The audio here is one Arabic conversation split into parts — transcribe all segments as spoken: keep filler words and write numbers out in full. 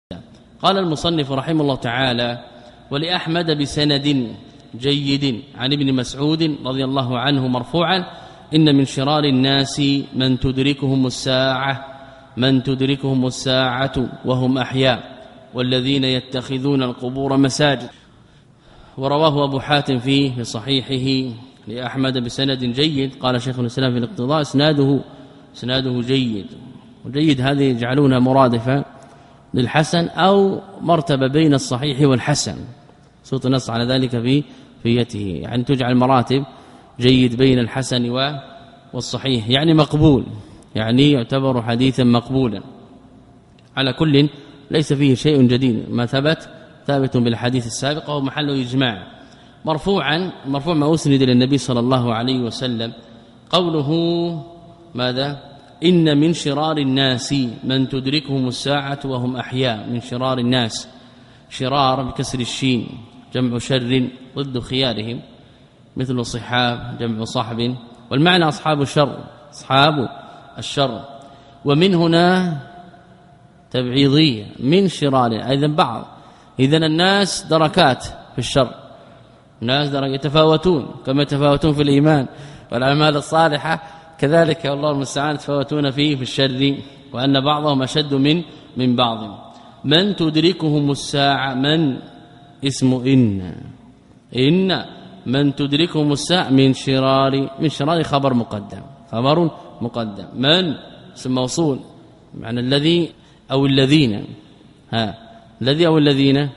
قال المصنف رحمه الله تعالى: ولأحمد بسند جيد عن ابن مسعود رضي الله عنه مرفوعا: إن من شرار الناس من تدركهم الساعة من تدركهم الساعة وهم أحياء والذين يتخذون القبور مساجد. ورواه أبو حاتم فيه في صحيحه لأحمد بسند جيد. قال شيخ الإسلام في الاقتضاء: اسناده اسناده جيد. وجيد هذه يجعلونها مرادفة للحسن أو مرتبة بين الصحيح والحسن، صوت نص على ذلك في فيته، يعني تجعل مراتب جيد بين الحسن والصحيح، يعني مقبول، يعني يعتبر حديثا مقبولا. على كل ليس فيه شيء جديد، ما ثبت ثابت بالحديث السابق وهو محل إجماع. مرفوعا مرفوع ما أسند إلى النبي صلى الله عليه وسلم قوله ماذا؟ إن من شرار الناس من تدركهم الساعة وهم أحياء. من شرار الناس، شرار بكسر الشين جمع شر ضد خيارهم، مثل صحاب جمع صحب، والمعنى أصحاب الشر، أصحاب الشر. ومن هنا تبعيضية، من شرار أيضا بعض. إذن الناس دركات في الشر، الناس درجة يتفاوتون كما يتفاوتون في الإيمان والأعمال الصالحة، كذلك والله المستعان يتفاوتون فيه في الشر، وأن بعضهم أشد من من بعض. من تدركهم الساعة، من اسم إن إن من تدركهم الساعة من شرار، من شرار خبر مقدم، خبر مقدم. من اسم موصول معنى الذي أو الذين، ها الذي أو الذين،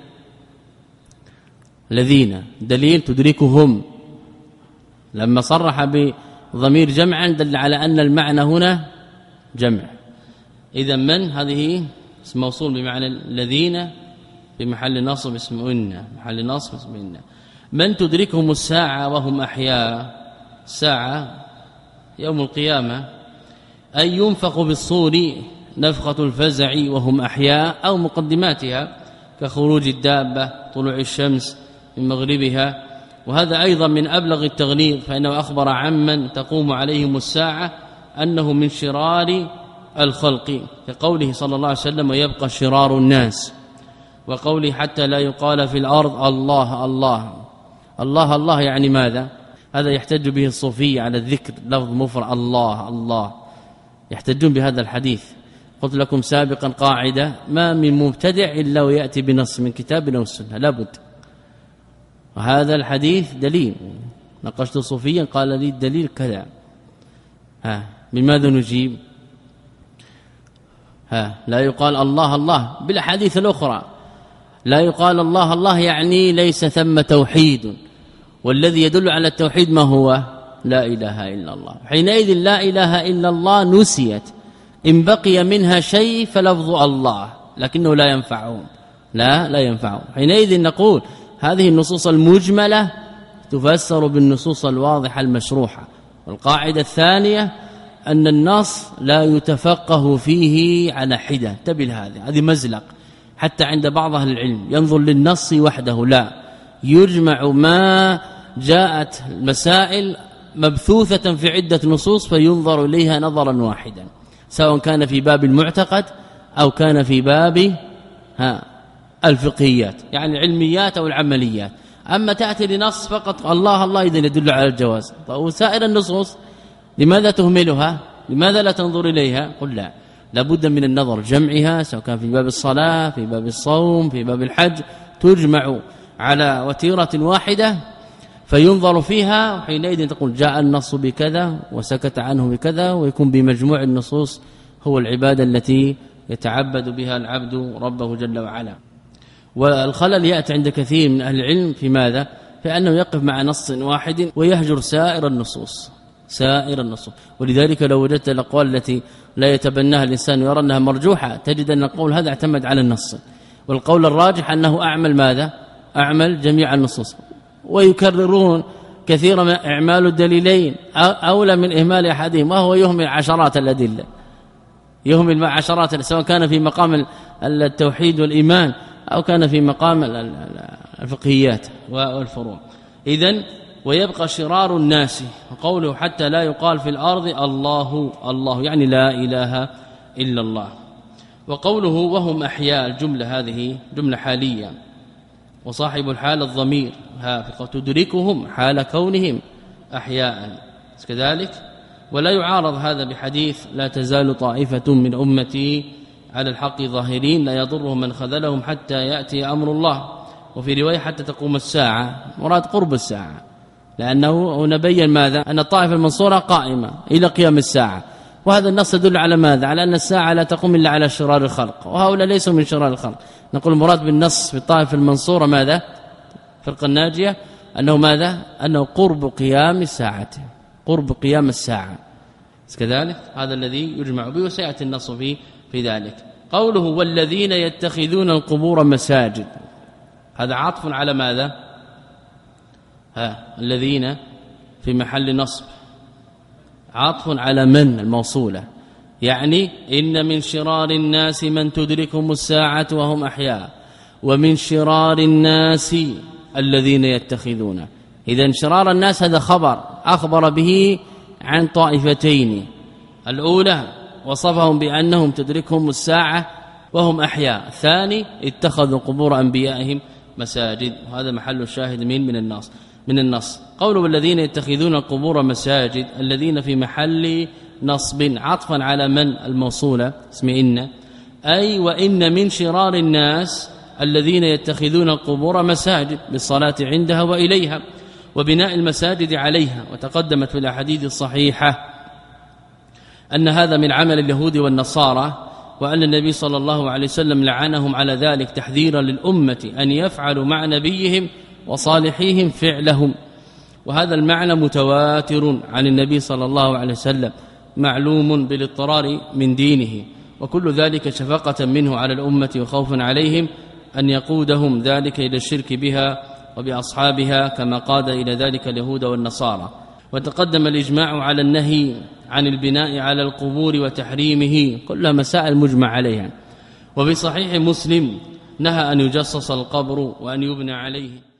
الذين دليل تدركهم، لما صرح بضمير جمعا دل على أن المعنى هنا جمع. إذا من هذه اسم موصول بمعنى الذين في محل نصب اسم إن، محل نصب اسم إن. من تدركهم الساعة وهم أحياء، الساعة يوم القيامة، أي ينفخ بالصور نفخة الفزع وهم أحياء، أو مقدماتها كخروج الدابة، طلوع الشمس من مغربها. وهذا أيضا من أبلغ التغليظ، فإنه أخبر عمن تقوم عليهم الساعة أنه من شرار الخلق، كقوله صلى الله عليه وسلم: ويبقى شرار الناس. وقوله: حتى لا يقال في الأرض الله الله الله الله، يعني ماذا؟ هذا يحتج به الصوفية على الذكر، لفظ مفرد الله الله، يحتجون بهذا الحديث. قلت لكم سابقا قاعدة: ما من مبتدع إلا ويأتي بنص من كتابنا والسنة، لابد. وهذا الحديث دليل. نقشت صوفيا قال لي الدليل كذا، ها بماذا نجيب؟ ها لا يقال الله الله بالأحاديث الأخرى، لا يقال الله الله يعني ليس ثم توحيد، والذي يدل على التوحيد ما هو؟ لا إله إلا الله. حينئذ لا إله إلا الله نسيت، إن بقي منها شيء فلفظ الله، لكنه لا ينفعهم، لا لا ينفعهم. حينئذ نقول هذه النصوص المجملة تفسر بالنصوص الواضحة المشروحة. والقاعدة الثانية أن النص لا يتفقه فيه على حدة، انتبه هذه هذه مزلق حتى عند بعض أهل العلم، ينظر للنص وحده، لا، يجمع ما جاءت المسائل مبثوثة في عدة نصوص فينظر إليها نظرا واحدا، سواء كان في باب المعتقد أو كان في باب ها الفقهيات، يعني العلميات أو العمليات. أما تأتي لنص فقط الله الله إذن يدل على الجواز، وسائر النصوص لماذا تهملها؟ لماذا لا تنظر إليها؟ قل لا، لابد من النظر، جمعها، سواء كان في باب الصلاة، في باب الصوم، في باب الحج، تجمع على وتيرة واحدة فينظر فيها، وحينئذ تقول جاء النص بكذا وسكت عنه بكذا، ويكون بمجموع النصوص هو العبادة التي يتعبد بها العبد ربه جل وعلا. والخلل يأتي عند كثير من أهل العلم في ماذا؟ في أنه يقف مع نص واحد ويهجر سائر النصوص، سائر النصوص. ولذلك لو وجدت الأقوال التي لا يتبناها الإنسان ويرى أنها مرجوحة، تجد أن القول هذا اعتمد على النص، والقول الراجح أنه أعمل ماذا؟ أعمل جميع النصوص. ويكررون كثيرا من إعمال الدليلين أولى من إهمال أحدهم، وهو يهمل عشرات الأدلة، يهمل عشرات، سواء كان في مقام التوحيد والإيمان أو كان في مقام الفقهيات والفروع. إذن ويبقى شرار الناس، وقوله حتى لا يقال في الأرض الله الله، يعني لا إله إلا الله. وقوله وهم أحياء الجملة هذه جملة حالية وصاحب الحال الضمير ها تدركهم حال كونهم أحياء كذلك. ولا يعارض هذا بحديث لا تزال طائفة من أمتي على الحق ظاهرين لا يضرهم من خذلهم حتى يأتي أمر الله. وفي رواية حتى تقوم الساعة مراد قرب الساعة لأنه نبين ماذا أن الطائفة المنصورة قائمة إلى قيام الساعة. وهذا النص يدل على ماذا على أن الساعة لا تقوم إلا على شرار الخلق وهؤلاء ليسوا من شرار الخلق. نقول المراد بالنص في الطائفة المنصورة ماذا فرقة الناجية أنه ماذا أنه قرب قيام الساعة قرب قيام الساعة كذلك. هذا الذي يجمع به وسيأتي النص فيه في ذلك. قوله والذين يتخذون القبور مساجد هذا عطف على ماذا ها الذين في محل نصب عطف على من الموصولة يعني إن من شرار الناس من تدركهم الساعة وهم أحياء ومن شرار الناس الذين يتخذون. إذن شرار الناس هذا خبر أخبر به عن طائفتين. الأولى وصفهم بأنهم تدركهم الساعة وهم أحياء. الثاني اتخذوا قبور أنبيائهم مساجد. وهذا محل الشاهد من من النص من النص. قولوا الذين يتخذون القبور مساجد الذين في محل نصب عطفا على من الموصولة اسم إن أي وإن من شرار الناس الذين يتخذون القبور مساجد بالصلاة عندها وإليها وبناء المساجد عليها. وتقدمت في الأحاديث الصحيحة أن هذا من عمل اليهود والنصارى وأن النبي صلى الله عليه وسلم لعنهم على ذلك تحذيرا للأمة أن يفعلوا مع نبيهم وصالحيهم فعلهم. وهذا المعنى متواتر عن النبي صلى الله عليه وسلم معلوم بالاضطرار من دينه وكل ذلك شفقة منه على الأمة وخوفا عليهم أن يقودهم ذلك إلى الشرك بها وبأصحابها كما قاد إلى ذلك اليهود والنصارى. وتقدم الإجماع على النهي عن البناء على القبور وتحريمه كلها مسائل مجمع عليها. وفي صحيح مسلم نهى أن يجصص القبر وأن يبنى عليه.